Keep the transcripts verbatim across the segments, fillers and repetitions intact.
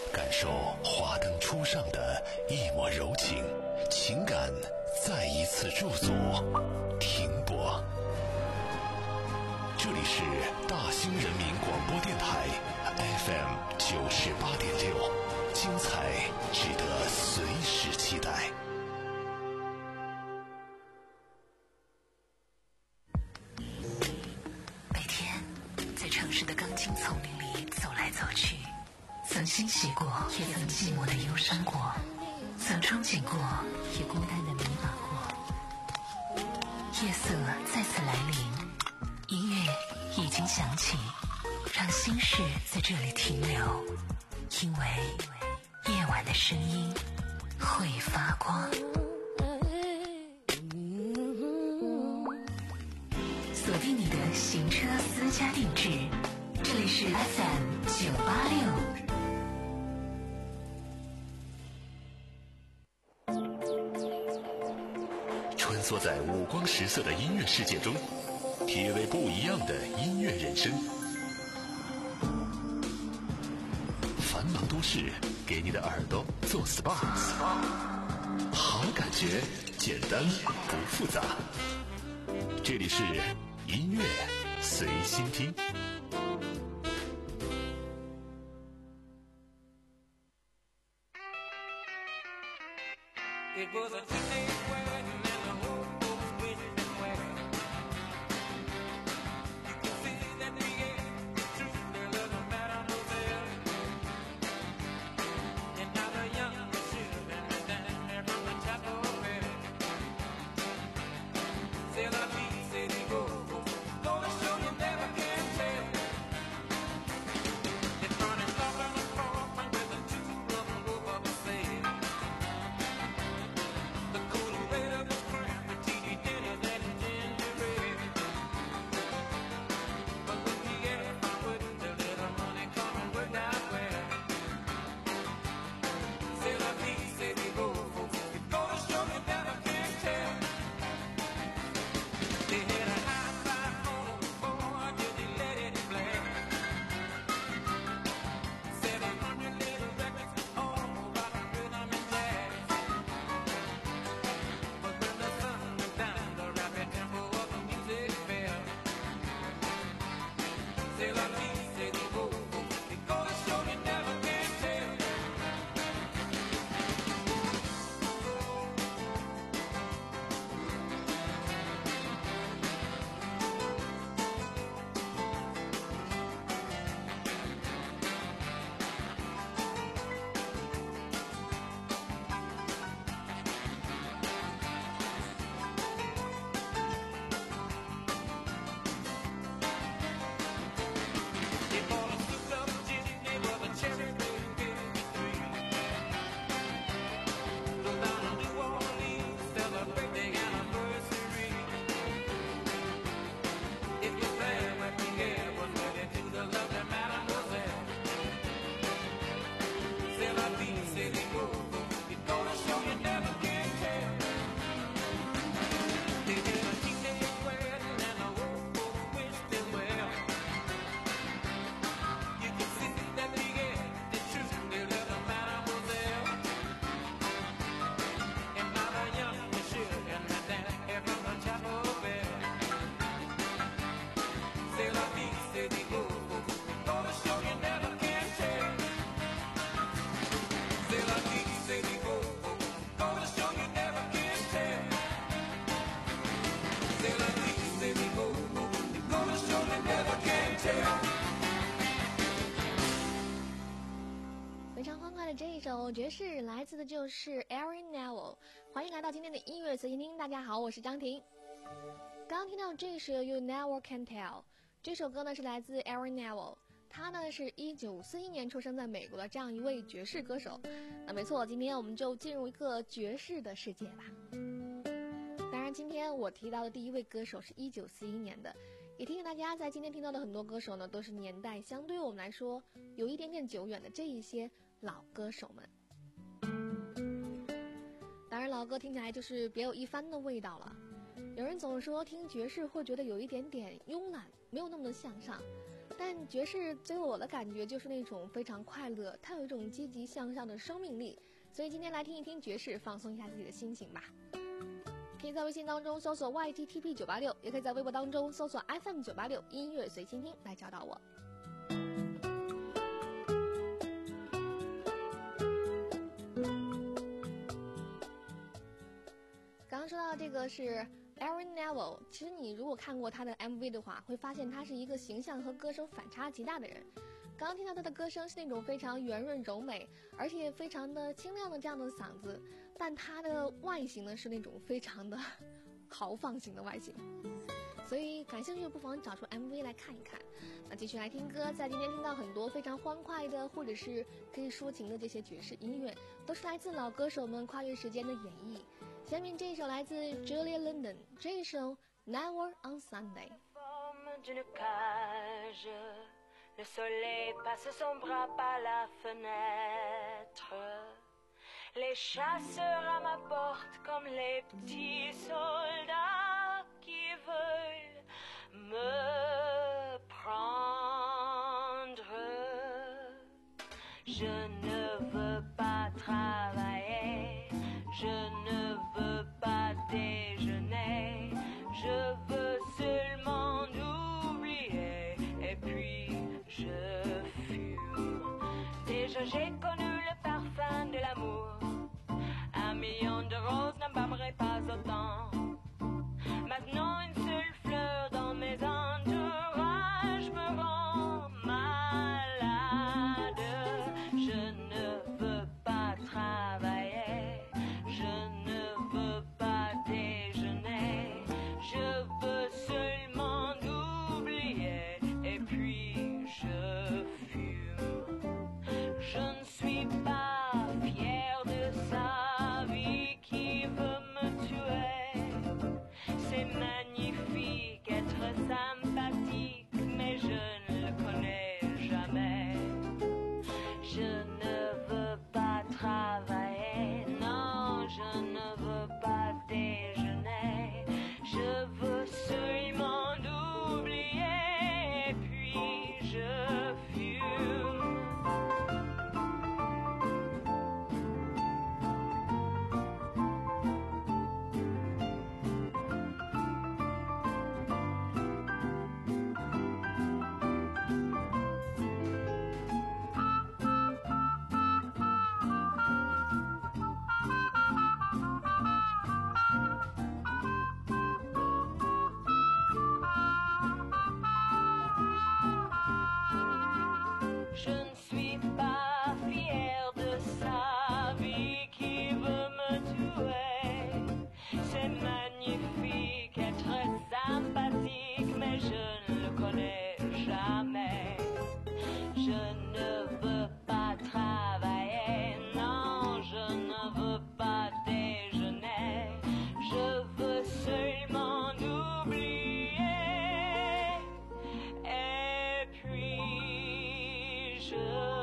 感受华灯初上的一抹柔情，情感再一次驻足停泊。这里是大兴人民广播电台 F M 九十八点六，精彩值得随时期待。 每天在城市的钢筋丛林里走来走去，曾欣喜过，也曾寂寞的忧伤过，曾憧憬过，也孤单的迷茫过。夜色再次来临，音乐已经响起，让心事在这里停留，因为夜晚的声音会发光。锁定你的行车私家定制，这里是 F M 九八六。 穿梭在五光十色的音乐世界中，体味不一样的音乐人生。繁忙都市给你的耳朵做 S P A， 好感觉简单不复杂。这里是音乐随心听。 It was a two-day wedding and the whole folks wished them well. You can see that the air, the truth, there doesn't matter no there. And now the young children are down there from the chapel bell. C'est la vie, c'est the go. Gonna show you never can tell. It's running off on the coffin with the two of them go up and say. The cool weight of the crap, the T V dinners and the ginger ale. But when the air I wouldn't, the little money come and work out well. C'est la vie, c'est the go. It's gonna show you never can tell. They had a high five on the floor, till they let it flare. Seven hundred little records, all about the rhythm and jazz. But when the sun went down, the rapid tempo of the music fell. C'est la vie, c'est the go. It goes to show you never can tell. They bought a souped up jitney with a cherry red tree. Go down to New Orleans, celebrate the anniversary. It was there when Pierre was married to the lovely Mademoiselle. C'est la vie, c'est the go. It's gonna show you never can tell. They did a teenage wedding and the old folks wished them well. You can see that the air, the truth, they let the Mademoiselle. And now the young children are down here from the chapel bell. C'est la vie, c'est the go. It's gonna show you never can tell. C'est la vie, c'est the go. It's gonna show you never can tell. C'est la vie, c'est the go. It's gonna show you never can tell. 非常欢快的这一首爵士，来自的就是 Aaron Neville。欢迎来到今天的音乐随心听，大家好，我是张婷。刚刚听到这首 You Never Can Tell， 这首歌呢是来自 Aaron Neville， 他呢是一九四一年出生在美国的这样一位爵士歌手。那没错，今天我们就进入一个爵士的世界吧。当然，今天我提到的第一位歌手是一九四一年的，也提醒大家，在今天听到的很多歌手呢，都是年代相对于我们来说有一点点久远的这一些老歌手们。当然，老歌听起来就是别有一番的味道了。有人总说听爵士会觉得有一点点慵懒， 没有那么的向上。但爵士给我的感觉就是那种非常快乐，它有一种积极向上的生命力。所以今天来听一听爵士，放松一下自己的心情吧。可以在微信当中搜索 Y T T P 九八六，也可以在微博当中搜索 F M 九八六音乐随倾听来找到我。刚刚说到这个是 Aaron Neville， 其实你如果看过他的 M V 的话，会发现他是一个形象和歌声反差极大的人。刚刚听到他的歌声是那种非常圆润柔美，而且非常的清亮的这样的嗓子，但他的外形呢是那种非常的豪放型的外形。所以感兴趣的不妨找出 M V 来看一看。那继续来听歌，在今天听到很多非常欢快的或者是可以抒情的这些爵士音乐，都是来自老歌手们跨越时间的演绎。下面这一首来自 Julia London， 这一首 Never on Sunday。 D'une cage, le soleil passe son bras par la fenêtre. Les chasseurs à ma porte comme les petits soldats qui veulent me prendre. Je ne veux pas travailler, je ne veux pas déjeuner, je veux seulement oublier et puis je fume. Déjà j'ai connu le parfum de l'amour, un million de roses n'embaumerait pas autant. Maintenant une seule fleur dans mes entourages me rend malade. Je ne veux pas travailler, je ne veux pas déjeuner, je veux seulement oublier et puis je fume. Je ne suis pas fière de sa vie qui veut me tuer. C'est magnifique être sympathique, mais je ne le connais jamais. Je ne veux pas travailler, non, je ne veux pas déjeuner. Je veux seulement oublier et puis je fume. Je ne suis pas fière de sa vie qui veut me tuer. C'est magnifique être sympathique, mais je ne le connais jamais. Je ne veux pas travailler, non, je ne veux pas déjeuner. Je veux seulement oublier et puis je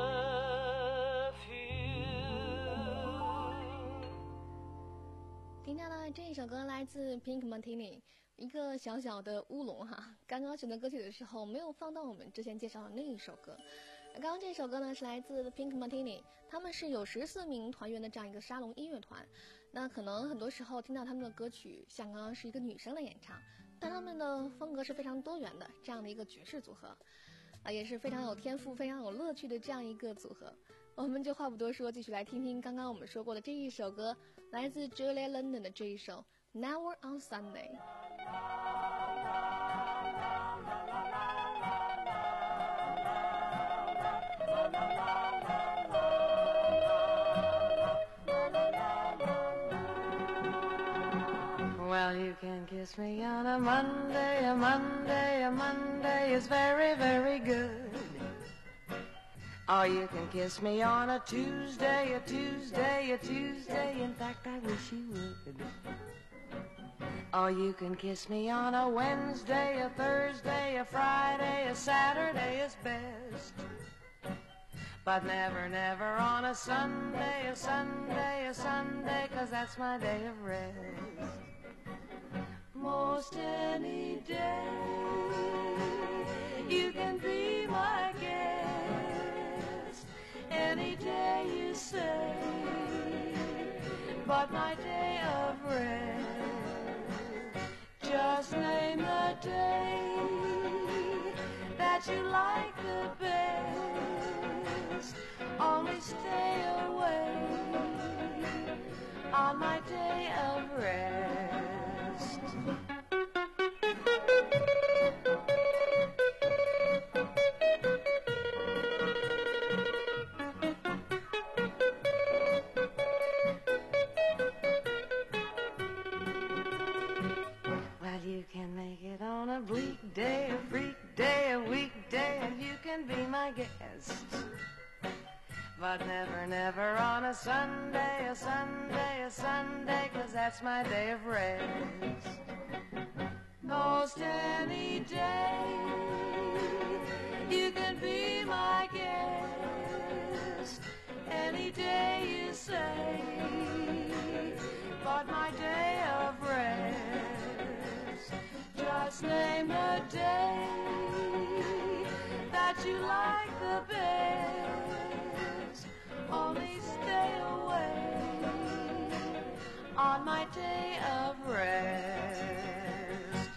fume. 听到的这一首歌来自 Pink Martini， 一个小小的乌龙哈。刚刚选择歌曲的时候没有放到我们之前介绍的那一首歌。刚刚这首歌呢是来自 Pink Martini， 他们是有十四名团员的这样一个沙龙音乐团。那可能很多时候听到他们的歌曲，像刚刚是一个女生的演唱，但他们的风格是非常多元的，这样的一个爵士组合，啊，也是非常有天赋、非常有乐趣的这样一个组合。我们就话不多说，继续来听听刚刚我们说过的这一首歌，来自 Julia London 的这一首 Never on Sunday。 Well, you can kiss me on a Monday, a Monday, a Monday is very, very good. Or you can kiss me on a Tuesday, a Tuesday, a Tuesday, in fact I wish you would. Or you can kiss me on a Wednesday, a Thursday, a Friday, a Saturday is best. But never, never on a Sunday, a Sunday, a Sunday, 'cause that's my day of rest. Most any day You can be my guest any day you say, but my day of rest, just name the day that you like the best. Only stay away on my day of rest. Well, you can make it on a bleak day, a freak day, a weekday, and you can be my guest. But never, never on a Sunday, a Sunday, a Sunday, 'cause that's my day of rest. Most any day, you can be my guest, any day you say, but my day of rest, just name the day that you like the best. Only stay away on my day of rest.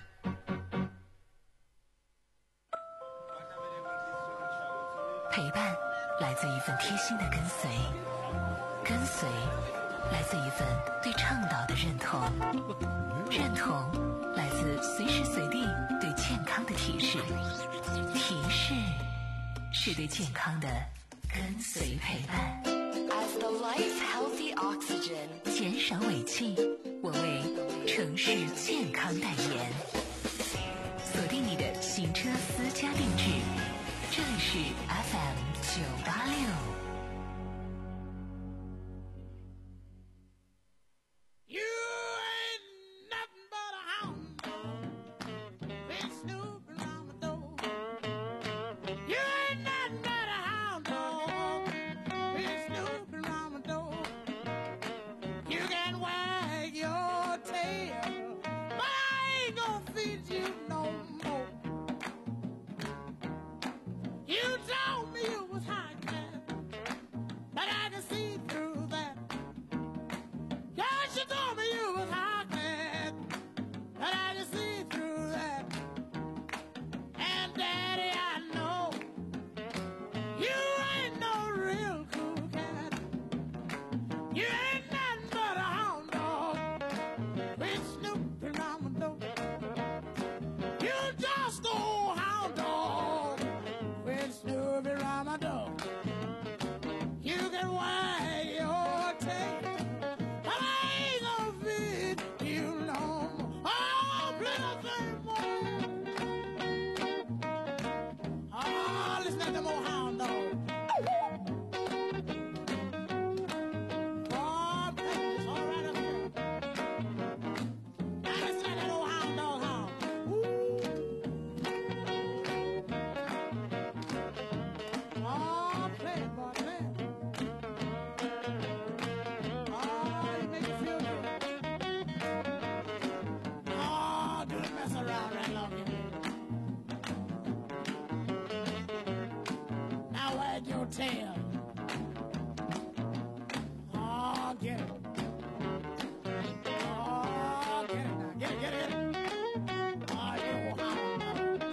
陪伴来自一份贴心的跟随，跟随来自一份对倡导的认同，认同来自随时随地对健康的提示，提示是对健康的跟随陪伴。 As the life healthy oxygen， 减少尾气，我为城市健康代言。锁定你的行车私家定制，这里是 F M 九八六。 tail. Oh, get it. Oh, get it now. Get it, get it, get it. Oh, you hound dog.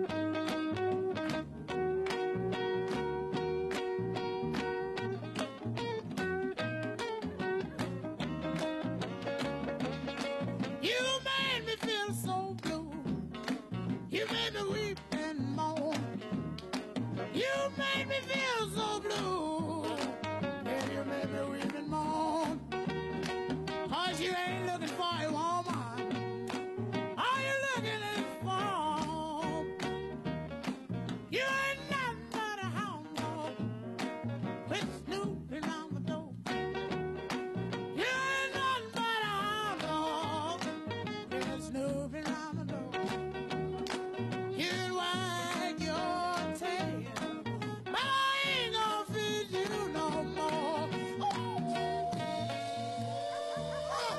You made me feel so blue. You made me weep and moan. You made me feel so blue. Yeah, you made me weep and moan. 'Cause you ain't looking for a woman. All you looking is for. You ain't nothing but a hound dog with Snoopy around the door. You ain't nothing but a hound dog with Snoopy around the door. You'd wag your tail, but I ain't gonna feed you no more.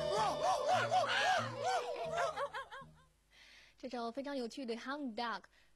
这首非常有趣的 Hound Dog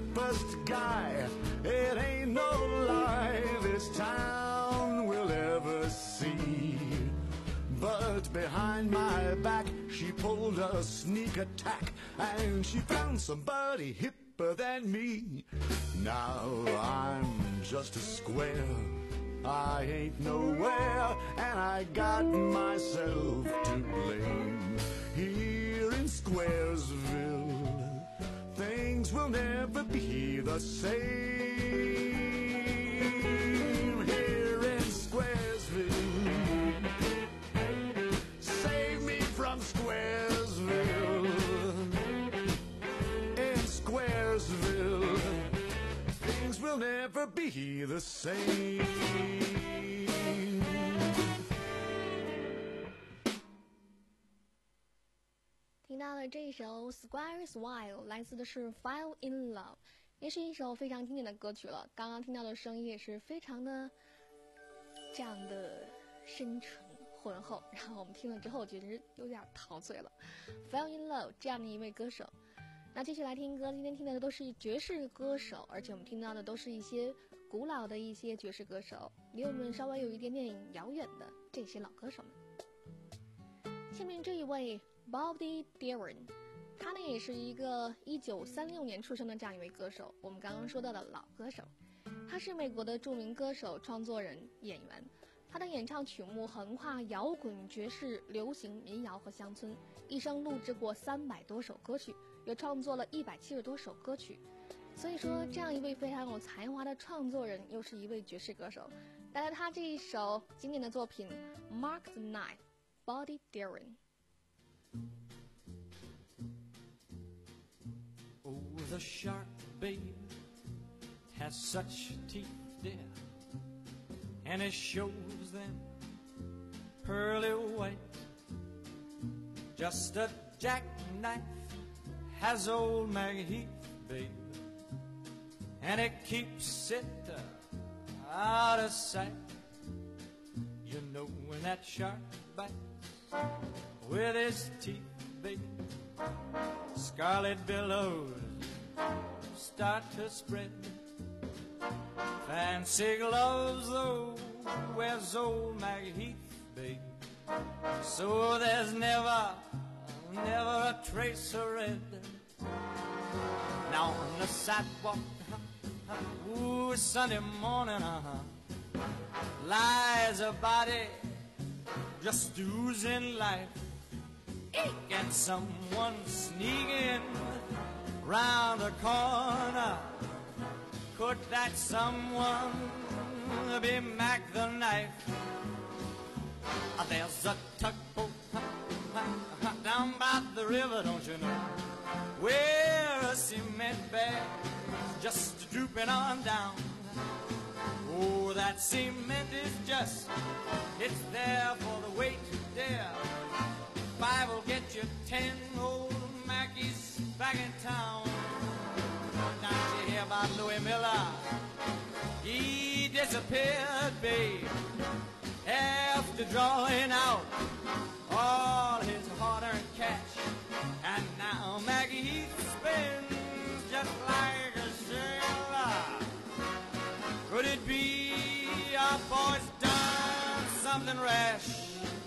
sharpest guy. It ain't no lie this town will ever see. But behind my back, she pulled a sneak attack, and she found somebody hipper than me. Now I'm just a square, I ain't nowhere, and I got myself to blame. Here in Squaresville, things will never be the same. Here in Squaresville, save me from Squaresville. In Squaresville, things will never be the same. 听到了这一首 Square's Wild 来自的是 Fall in Love， 也是一首非常经典的歌曲了。刚刚听到的声音也是非常的这样的深沉浑厚，然后我们听了之后觉得有点陶醉了。Fall in Love 这样的一位歌手。那继续来听歌，今天听到的都是爵士歌手，而且我们听到的都是一些古老的一些爵士歌手，离我们稍微有一点点遥远的这些老歌手们。下面这一位 Bobby Darin， 他呢也是一个一九三六年出生的这样一位歌手，我们刚刚说到的老歌手。他是美国的著名歌手、创作人、演员，他的演唱曲目横跨摇滚、爵士、流行、民谣和乡村，一生录制过三百多首歌曲，也创作了一百七十多首歌曲。所以说，这样一位非常有才华的创作人，又是一位爵士歌手，带来他这一首经典的作品《Mark the Knife》 Bobby Darin。 Oh, the shark, babe, has such teeth, dear, and it shows them pearly white. Just a jackknife has old Maggie Heath, babe, and it keeps it uh, out of sight. You know when that shark bites with his teeth, babe, scarlet billows start to spread. Fancy gloves, though, wears old Maggie Heath, babe, so there's never, never a trace of red. Now on the sidewalk, ooh, Sunday morning, uh-huh, lies a body just oozing life. And someone sneaking round the corner. Could that someone be Mac the Knife? There's a tugboat down by the river, don't you know, where a cement bag's just drooping on down. Oh, that cement is just, it's there for the weight, dear. Five will get you ten old Mackies back in town. Now you hear about Louis Miller? He disappeared, babe, after drawing out all his hard-earned cash. And now Maggie Heath spins just like a sailor. Could it be our boy's done something rash?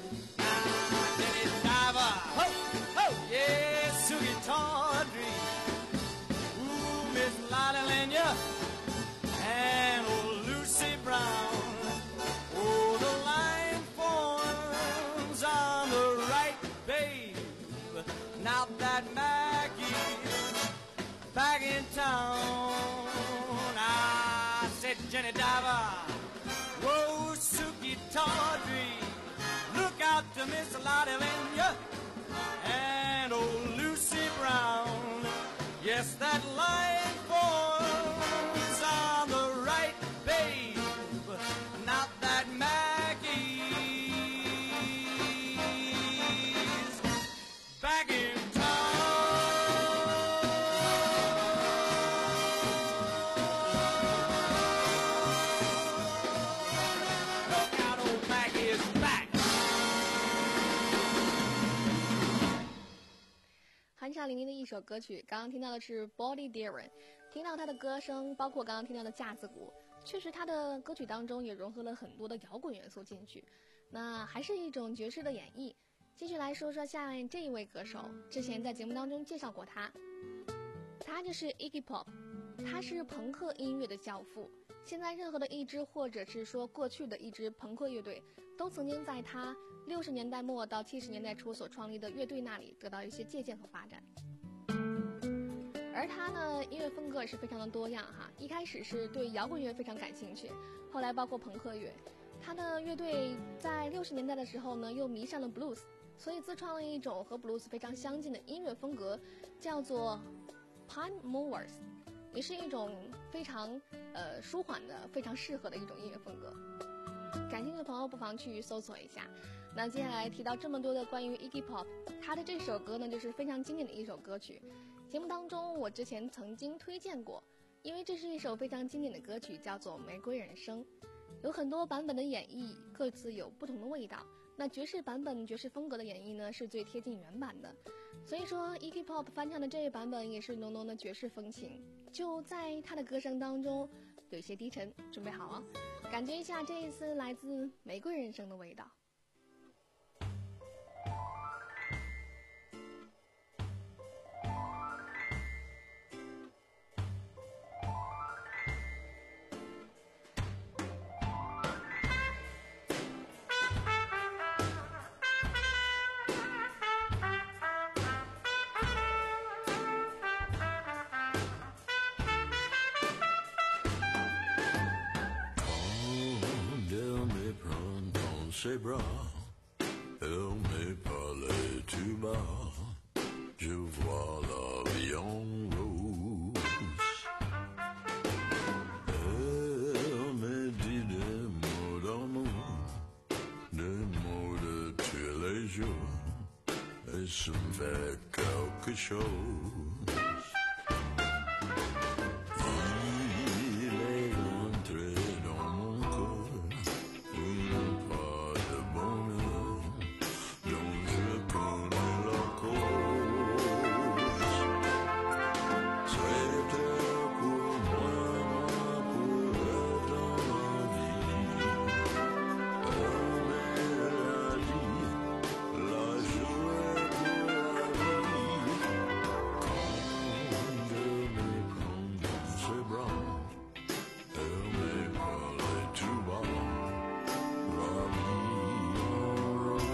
Ho, ho, yeah, Sugie Tawdry, ooh, Miss Lotta Lenya, and old Lucy Brown. Oh, the line forms on the right, babe. Now that Maggie's back in town, I said Jenny Diver, whoa, Sugie Tawdry, look out to Miss Lotta Lenya and old Lucy Brown. Yes, that line forms on the right, babe. Not that Maggie's back in town. Look out, old Maggie is back. 酣畅淋漓的一首歌曲，刚刚听到的是 Bobby Darin， 听到他的歌声，包括刚刚听到的架子鼓，确实他的歌曲当中也融合了很多的摇滚元素进去，那还是一种爵士的演绎。继续来说说下面这一位歌手，之前在节目当中介绍过他，他就是 Iggy Pop， 他是朋克音乐的教父。现在任何的一支或者是说过去的一支朋克乐队，都曾经在他六十年代末到七十年代初所创立的乐队那里得到一些借鉴和发展。而他呢，音乐风格也是非常的多样哈。一开始是对摇滚乐非常感兴趣，后来包括朋克乐。他的乐队在六十年代的时候呢，又迷上了 blues， 所以自创了一种和 blues 非常相近的音乐风格，叫做 Pine Movers， 也是一种非常呃舒缓的、非常适合的一种音乐风格。感兴趣的朋友不妨去搜索一下。那接下来提到这么多的关于 Iggy Pop， 他的这首歌呢，就是非常经典的一首歌曲。节目当中我之前曾经推荐过，因为这是一首非常经典的歌曲，叫做《玫瑰人生》，有很多版本的演绎，各自有不同的味道。那爵士版本爵士风格的演绎呢，是最贴近原版的，所以说 Iggy Pop 翻唱的这一版本也是浓浓的爵士风情，就在他的歌声当中有些低沉。准备好啊，感觉一下这一次来自玫瑰人生的味道。 C'est bras, elle me parlait tout bas, je vois la vie en rose. Elle me dit des mots d'amour, des mots de tous les jours, et ça me fait quelque chose. Il est rentré dans mon cœur, une part de bonheur dont je connais la cause. C'était pour moi, pour elle dans ma vie. Elle m'a dit, la joie pour la vie. Quand je me prends dans ses bras, elle me parlait tout bas. La vie en rose.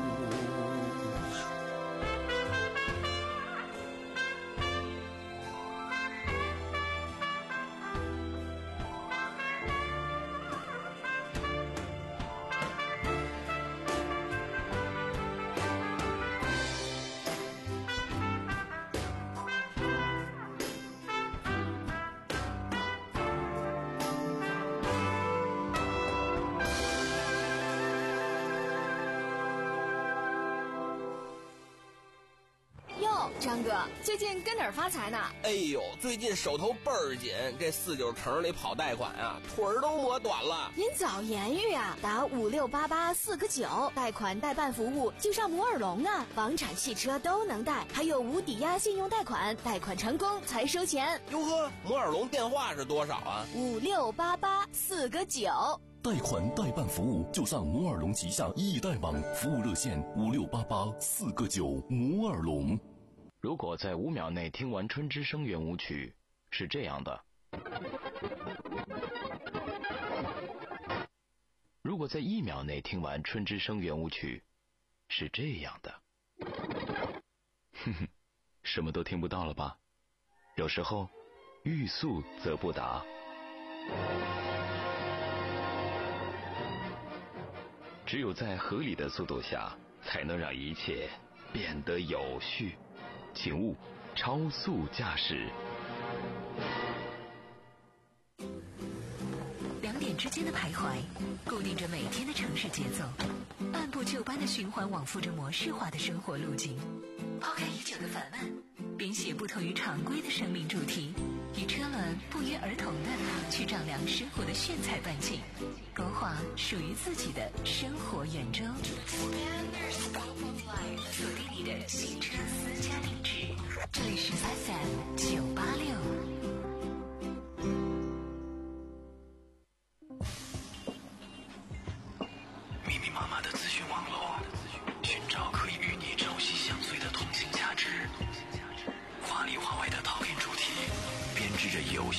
哟，张哥，最近跟哪儿发财呢？ 哎呦，最近手头倍儿紧，这四九城里跑贷款啊，腿儿都磨短了。 您早言语啊，打五六八八四个九，贷款代办服务就上摩尔龙啊，房产、汽车都能贷，还有无抵押信用贷款，贷款成功才收钱。 哟呵，摩尔龙电话是多少啊？ 五六八八四个九。 贷款代办服务就上摩尔龙旗下易贷网，服务热线五六八八四个九。摩尔龙。 如果在五秒内听完春之声圆舞曲，是这样的；如果在一秒内听完春之声圆舞曲，是这样的。哼哼，什么都听不到了吧？有时候，欲速则不达。只有在合理的速度下，才能让一切变得有序。请勿超速驾驶。 两点之间的徘徊，固定着每天的城市节奏，按部就班的循环往复着模式化的生活路径。抛开已久的烦闷，编写不同于常规的生命主题，与车轮不约而同的去丈量生活的炫彩半径，勾画属于自己的生活圆周。锁定你的新车私家定制，这里是 F M 九八六。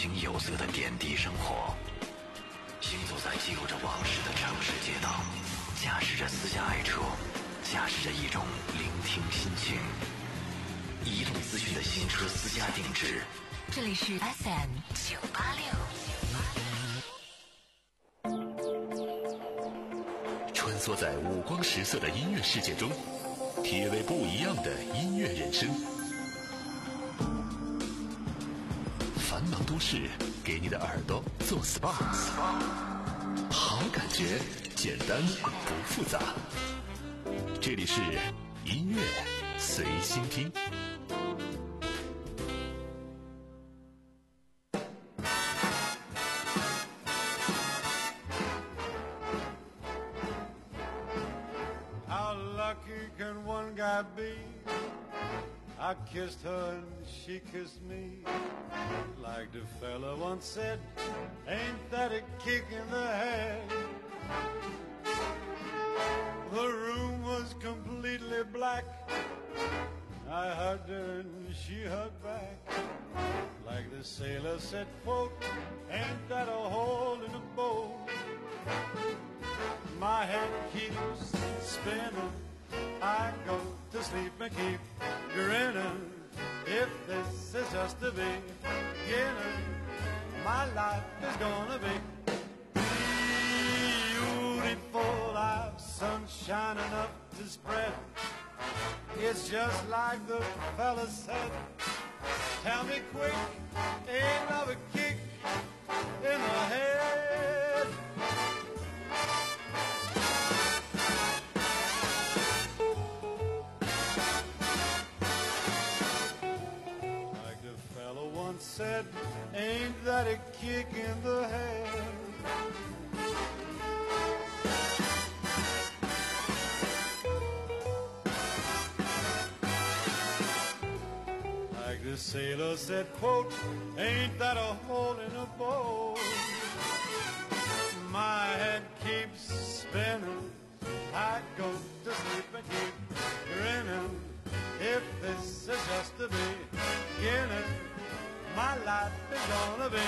形有色的点滴生活。行走在记录着往事的城市街道，驾驶着私家爱车，驾驶着一种聆听心情。移动资讯的新车私家定制， 这里是 F M 九八六。穿梭在五光十色的音乐世界中，体味不一样的音乐人生。繁忙都市给你的耳朵做 S P A， 好感觉，简单不复杂。这里是音乐随心听。 I kissed her and she kissed me. Like the fella once said, ain't that a kick in the head? The room was completely black. I hugged her and she hugged back. Like the sailor said, quote, ain't that a hole in the boat? My head keeps spinning. I go to sleep and keep grinning. If this is just the beginning, my life is gonna be beautiful. I've sunshine enough to spread. It's just like the fella said. Tell me quick, ain't love a kick in the head? Said, ain't that a kick in the head? Like the sailor said, quote, ain't that a hole in a boat? My head keeps spinning. I go to sleep and keep grinning. If this is just the beginning, my life is gonna be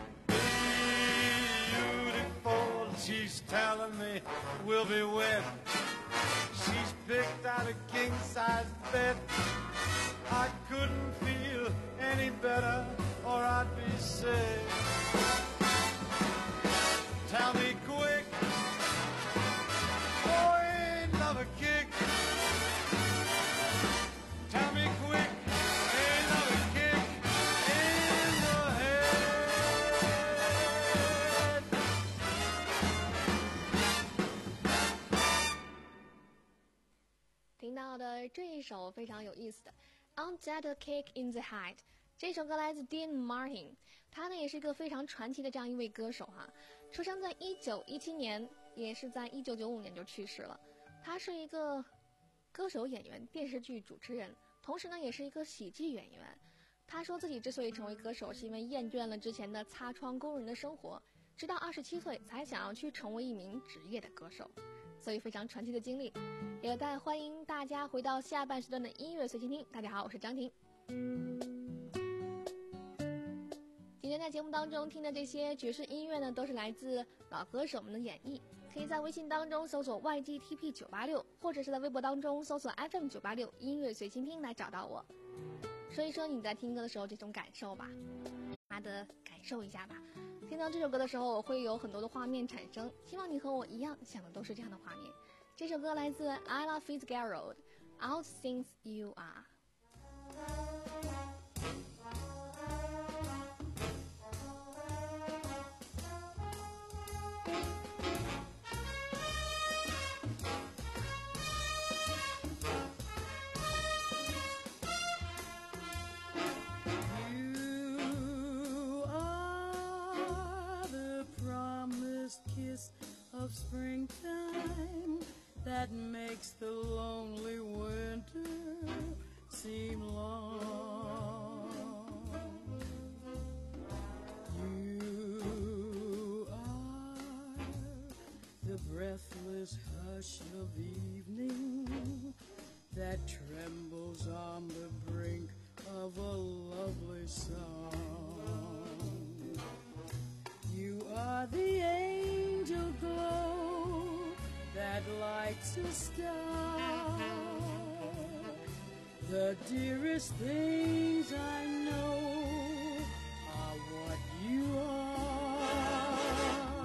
beautiful. She's telling me we'll be wed. She's picked out a king-size bed. I couldn't feel any better or I'd be sick. Tell me quick, oh, ain't love a kick? Tell me quick. 听到的这一首非常有意思的 On That a Kick in the Head， 这首歌来自 Dean Martin， 他呢也是一个非常传奇的这样一位歌手哈，出生在一九一七年，也是在一九九五年就去世了。他是一个歌手、演员、电视剧主持人，同时呢也是一个喜剧演员。他说自己之所以成为歌手，是因为厌倦了之前的擦窗工人的生活，直到二十七岁才想要去成为一名职业的歌手。所以非常传奇的经历，也带欢迎大家回到下半时段的音乐随心听。大家好，我是张婷。今天在节目当中听的这些爵士音乐呢，都是来自老歌手们的演绎。可以在微信当中搜索 Y G T P 九八六， 或者是在微博当中搜索 F M 九八六 音乐随心听来找到我。说一说你在听歌的时候这种感受吧，大家的感受一下吧。听到这首歌的时候，我会有很多的画面产生，希望你和我一样想的都是这样的画面。这首歌来自 Ella Fitzgerald， All Things You Are。 Of springtime that makes the lonely winter seem long. You are the breathless hush of evening that trembles on the brink of a lovely song. are the angel glow that lights a star. The dearest things I know are what you are.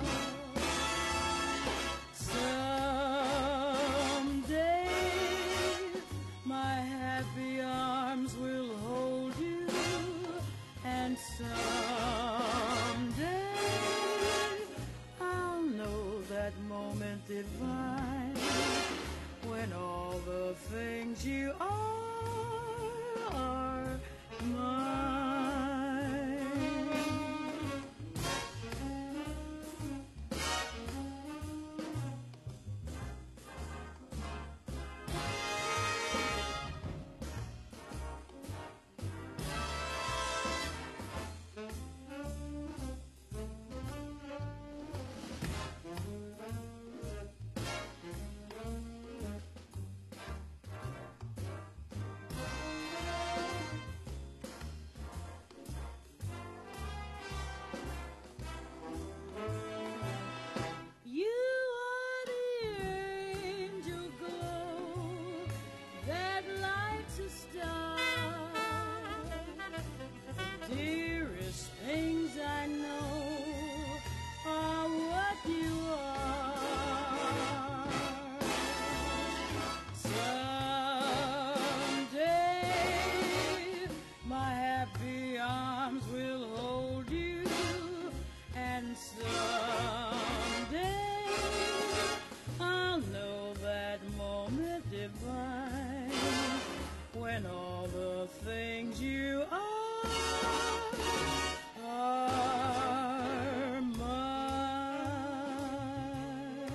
Someday my happy arms will hold you, and someday I'll know that moment divine when all the things you are are mine. When all the things you are are mine.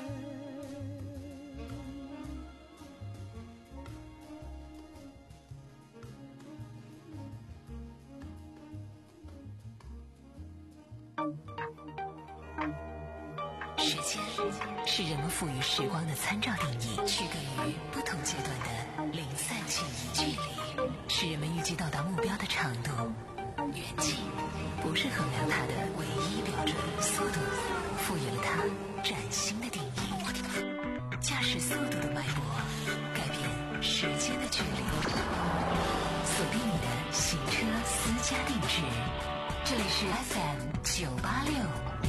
时间是人们赋予时光的参照定义，区隔于不同阶段的零散记忆。距离是人们预计到达目标的长度，远近不是衡量它的唯一标准。速度赋予了它崭新的定义。驾驶速度的脉搏改变时间的距离。锁定你的行车私家定制，这里是 F M 九八六。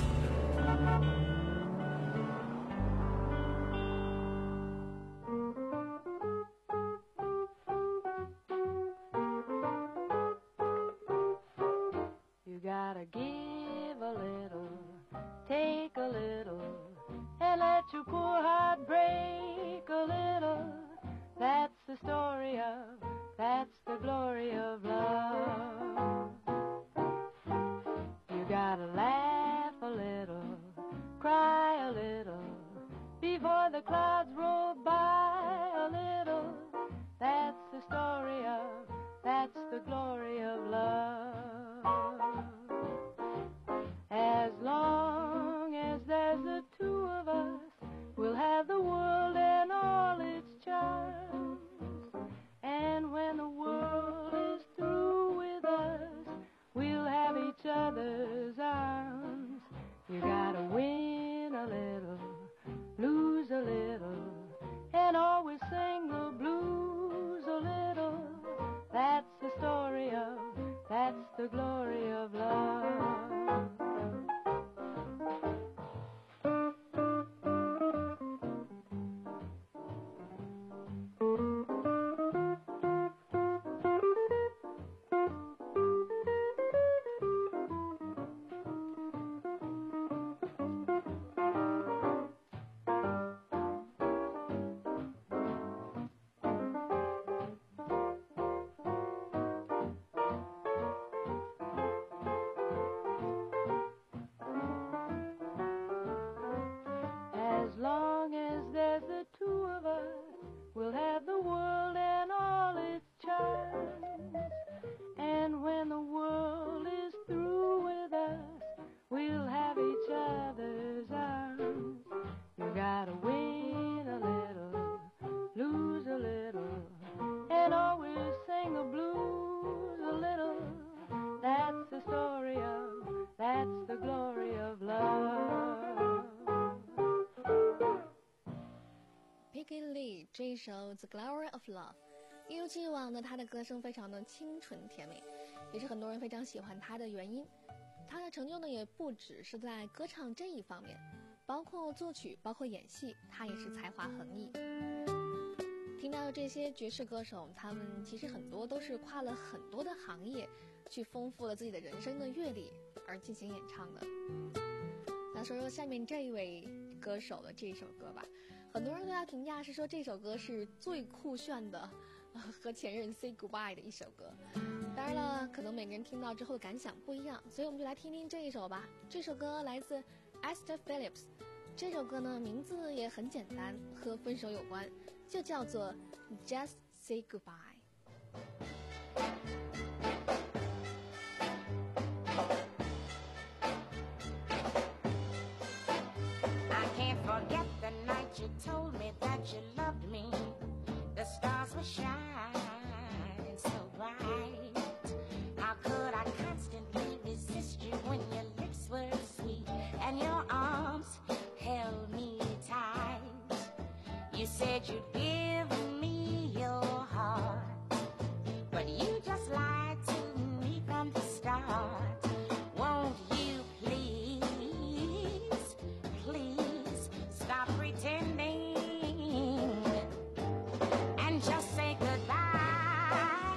Gotta give a little, take a little, and let your poor heart break a little. That's the story of, that's the glory of love. You gotta laugh a little, cry a little, before the clouds roll by a little. That's the story of, that's the glory of love. As long as there's the two of us, we'll have the world and all its charms. And when the world is through with us, we'll have each other's arms. You gotta win a little, lose a little, and always sing the blues a little. That's the story of, that's the glory of love. 一首《The Glory of Love》。一如既往的，他的歌声非常的清纯甜美，也是很多人非常喜欢他的原因。他的成就呢，也不只是在歌唱这一方面，包括作曲，包括演戏，他也是才华横溢。听到这些爵士歌手，他们其实很多都是跨了很多的行业，去丰富了自己的人生的阅历而进行演唱的。那说说下面这一位歌手的这首歌吧，很多人对他评价是说这首歌是最酷炫的、呃、和前任 say goodbye 的一首歌。当然了，可能每个人听到之后的感想不一样，所以我们就来听听这一首吧。这首歌来自 Esther Phillips， 这首歌呢名字也很简单，和分手有关，就叫做 Just Say Goodbye。I can't forget the night you told me that you loved me. The stars were shining so bright. How could I constantly resist you when your lips were sweet and your arms held me tight? You said you'd give me your heart, but you just lied to me from the start. Won't you please, please stop pretending and just say goodbye?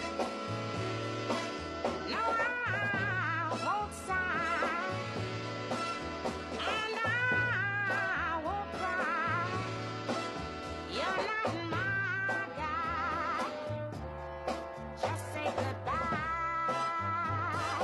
No, I won't sigh, and I won't cry. You're not my guy. Just say goodbye.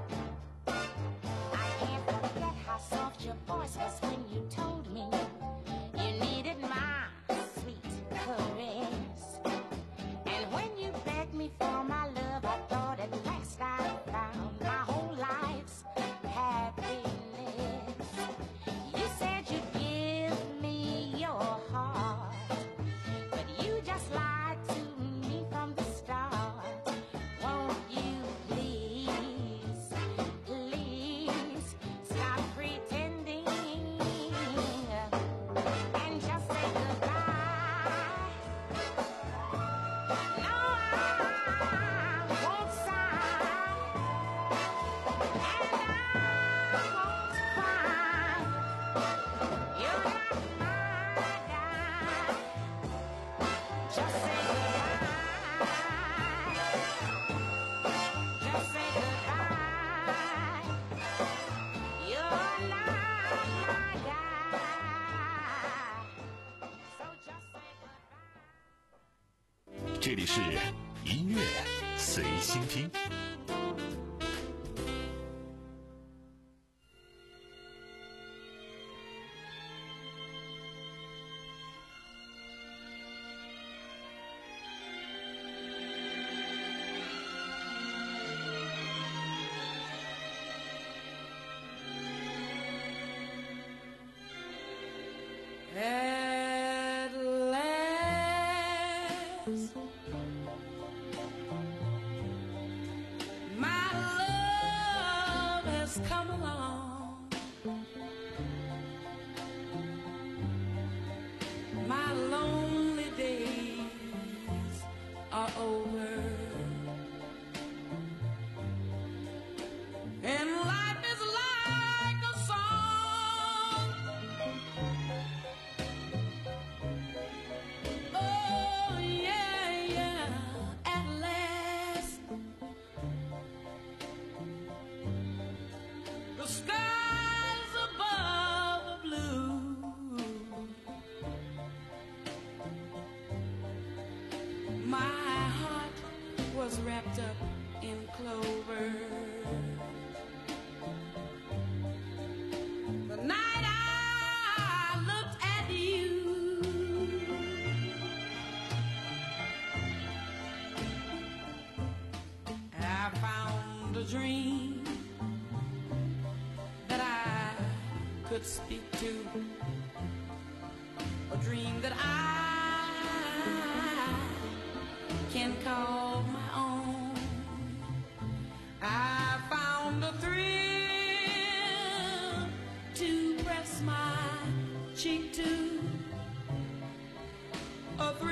I can't forget how soft your voice was when you told me you needed my sweet caress. And when you begged me for my love, I thought at last I found my whole life's happiness. You said you'd give me your heart, but you just lied to me from the start. Won't you please, please stop pretending and just say goodbye? No, I won't sigh, and I won't cry. You're not my guy. Just say goodbye. Just say goodbye. You're not my guy. So just say goodbye. 这里是音乐随心听。 At last, my love has come along. My lonely days are over, and life is like a song. Oh yeah, yeah, at last the skies above are blue. My heart was wrapped up in clover. The night I looked at you, I found a dream that I could speak to, a dream that I can call my own. I found a thrill to press my cheek to, a thrill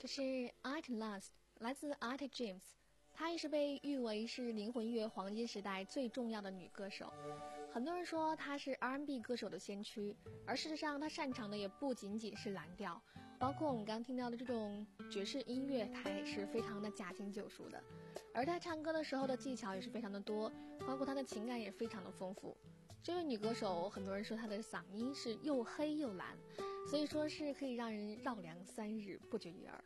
这是 Art Last， 来自 Art James， 她也是被誉为是灵魂乐黄金时代最重要的女歌手。很多人说她是 R and B 歌手的先驱，而事实上她擅长的也不仅仅是蓝调，包括我们刚听到的这种爵士音乐，她也是非常的驾轻就熟的。而她唱歌的时候的技巧也是非常的多，包括她的情感也非常的丰富。这位女歌手，很多人说她的嗓音是又黑又蓝，所以说是可以让人绕梁三日不绝于耳。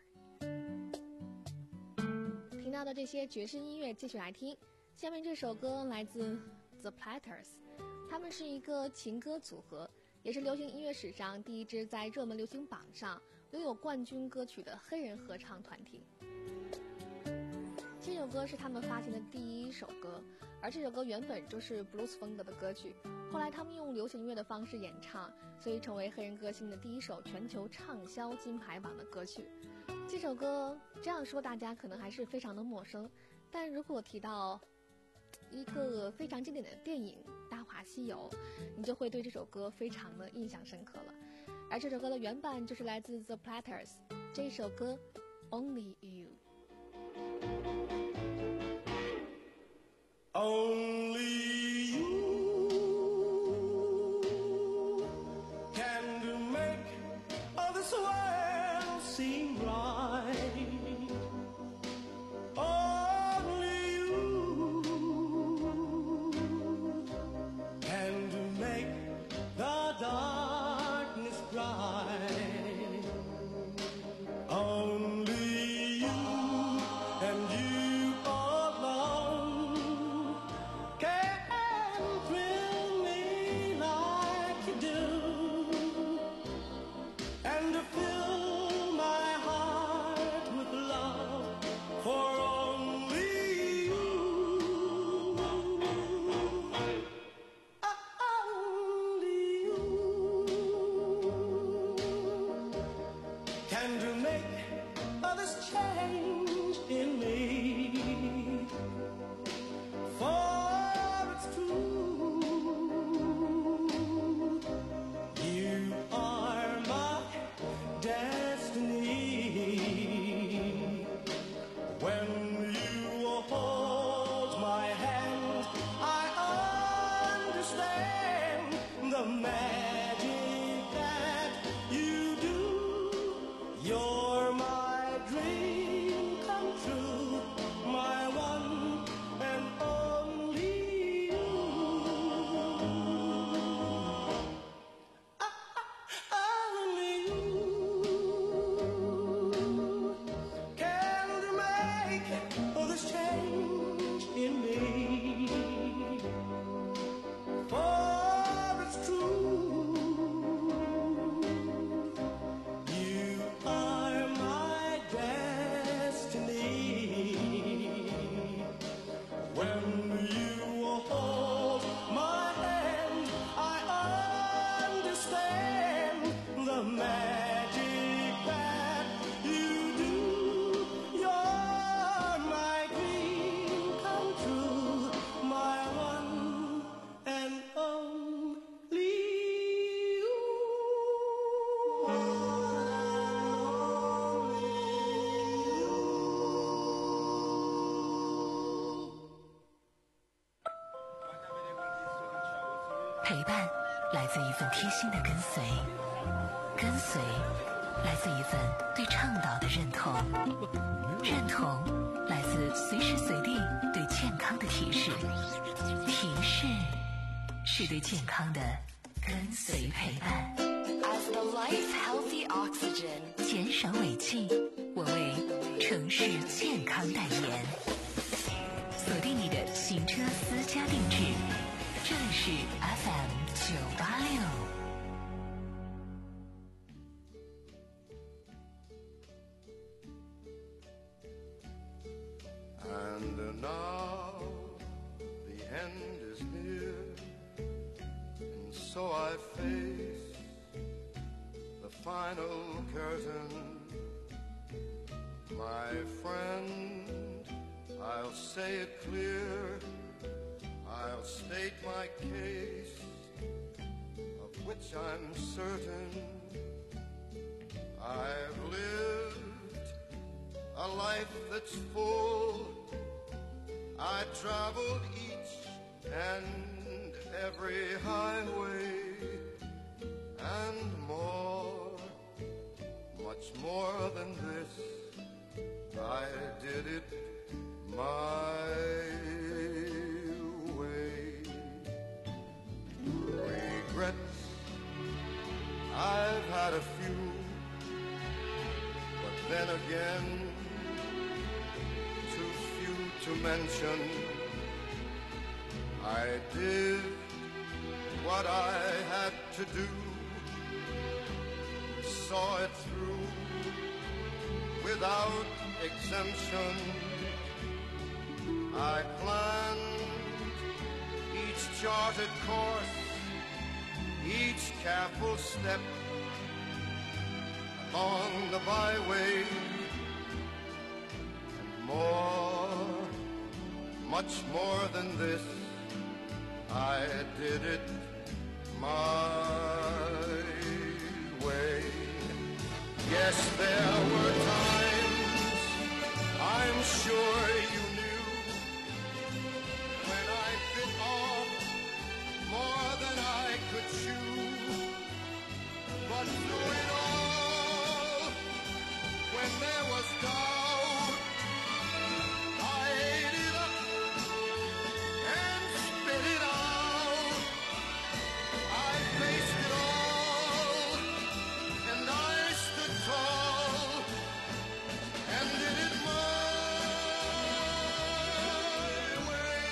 听到的这些爵士音乐继续来听，下面这首歌来自 The Platters， 他们是一个情歌组合，也是流行音乐史上第一支在热门流行榜上拥有冠军歌曲的黑人合唱团体。这首歌是他们发行的第一首歌，而这首歌原本就是 blues 风格的歌曲，后来他们用流行乐的方式演唱，所以成为黑人歌星的第一首全球畅销金牌榜的歌曲。这首歌这样说大家可能还是非常的陌生，但如果提到一个非常经典的电影《大话西游》，你就会对这首歌非常的印象深刻了。而这首歌的原版就是来自 The Platters， 这首歌 Only You。Only you can make all this world seem right. Only you can make the darkness bright. Only you and you alone can thrill me like you do, and to fill my heart with love for only you. Only you can to make others change in me. For it's true, you are my destiny. When you hold my hand, I understand the magic that you do. You're my dream come true, my one and only you. Only you can make all this change in me. For it's true, you are my destiny. When you hold my hand, I understand the magic that you do. You're my dream come true, my one and only you. 陪伴来自一份贴心的跟随，跟随来自一份对倡导的认同，认同来自随时随地对健康的提示，提示是对健康的跟随陪伴。 As the life healthy oxygen， 减少尾气，我为城市健康代言。锁定你的行车私家定制，这里是 F M 九八六。 And now the end is near, and so I face the final curtain. My friend, I'll say it clear, I'll state my case, of which I'm certain. I've lived life that's full. I traveled each and every highway and more, much more than this. I did it my way. Regrets, I've had a few, but then again, too few to mention. I did what I had to do, saw it through without exemption. I planned each charted course, each careful step along the byway, and more, much more than this, I did it my way. Yes, there were times, I'm sure you knew, when I bit off more than I could chew. But through it all, when there was doubt, I ate it up and spit it out. I faced it all, and I stood tall, and did it my way.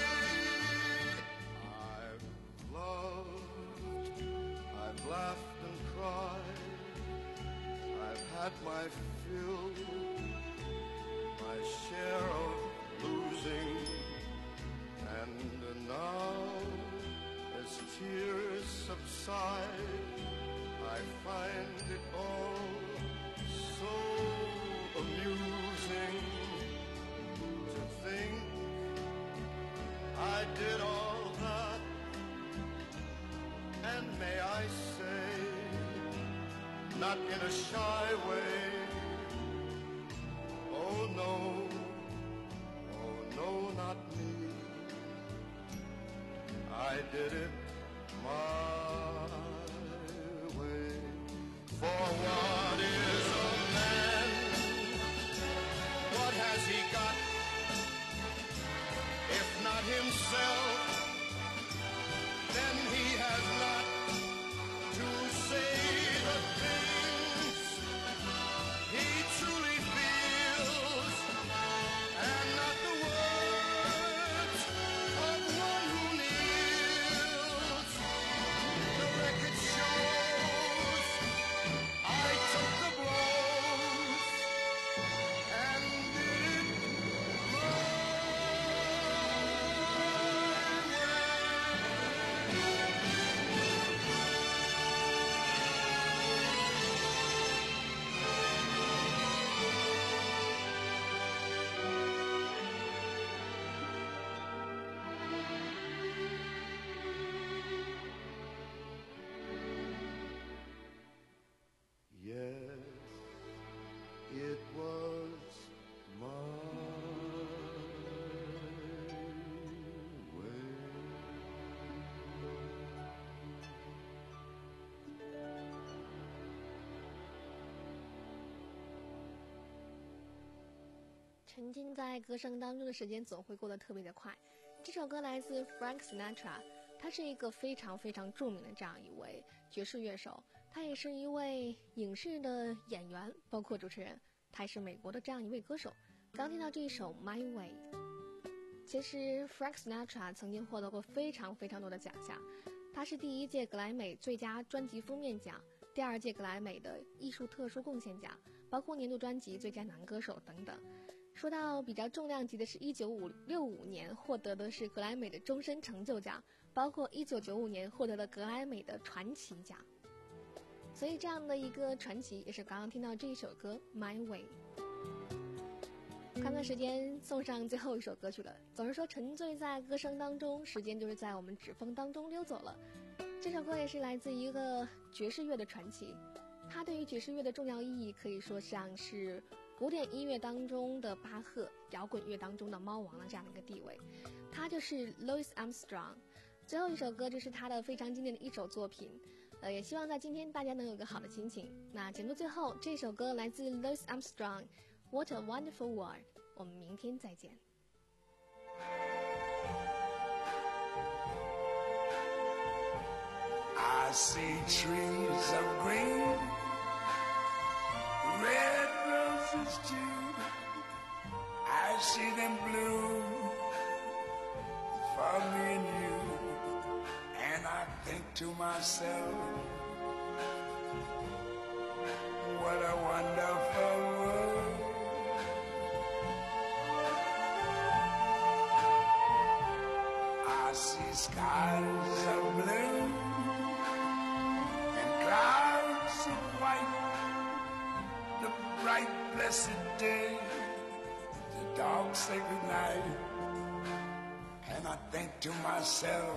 I've loved, I've laughed and cried, I've had my fill, my share of losing, and now as tears subside, I find it all so amusing to think I did all that, and may I say, not in a shy way, oh no, oh no, not me. I did it my way. For what is a man? What has he got? If not himself, then he has not to say the things he truly feels, and not the words of one who kneels. The record shows I took the blows and did it my way. Yes, it was my way. 沉浸在歌声当中的时间总会过得特别的快。这首歌来自 Frank Sinatra， 他是一个非常非常著名的这样一位爵士乐手，他也是一位影视的演员，包括主持人，他也是美国的这样一位歌手。刚听到这一首 My Way， 其实 Frank Sinatra 曾经获得过非常非常多的奖项，他是第一届格莱美最佳专辑封面奖，第二届格莱美的艺术特殊贡献奖，包括年度专辑最佳男歌手等等。说到比较重量级的是一九六五年获得的是格莱美的终身成就奖，包括一九九五年获得了格莱美的传奇奖。所以这样的一个传奇也是刚刚听到这一首歌 My Way。 看看时间，送上最后一首歌曲了。总是说沉醉在歌声当中，时间就是在我们指缝当中溜走了。这首歌也是来自一个爵士乐的传奇，它对于爵士乐的重要意义可以说像是古典音乐当中的巴赫，摇滚乐当中的猫王的这样的一个地位。他就是 Louis Armstrong。最后一首歌就是他的非常经典的一首作品，呃，也希望在今天大家能有一个好的心情。那节目最后这首歌来自 Louis Armstrong， What a Wonderful World。我们明天再见。 I see trees of green, red roses too. I see them bloom for me and you. And I think to myself, what a wonderful world. I see skies of blue and clouds of white, the bright blessed day, the dark sacred night. And I think to myself,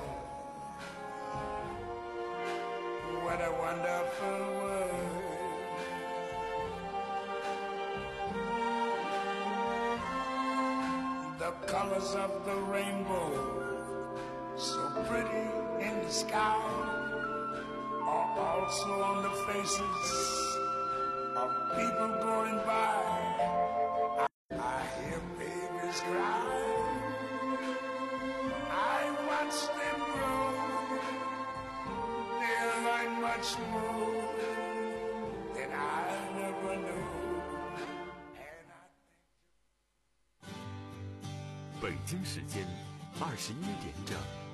what a wonderful world. The colors of the rainbow, so pretty in the sky, are also on the faces of people going by. I, I hear babies cry, I watch them grow. They'll learn much more than I never knew. 北京时间二十一点整。